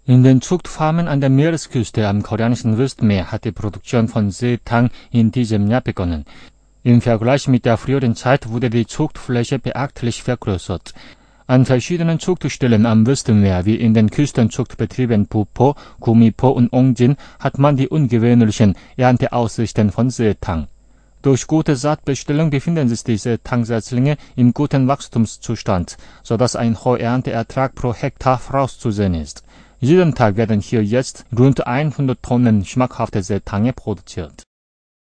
In den Zuchtfarmen an der Meeresküste am koreanischen Wüstenmeer hat die Produktion von Seetang in diesem Jahr begonnen. Im Vergleich mit der früheren Zeit wurde die Zuchtfläche beachtlich vergrößert. An verschiedenen Zuchtstellen am Wüstenmeer wie in den Küstenzuchtbetrieben Pupo, Gumipo und Ongjin hat man die ungewöhnlichen Ernteaussichten von Seetang. Durch gute Saatbestellung befinden sich die Seetang-Setzlinge im guten Wachstumszustand, sodass ein hoher Ernteertrag pro Hektar vorauszusehen ist. Jeden Tag werden hier jetzt rund 100 Tonnen schmackhafte Seetange produziert.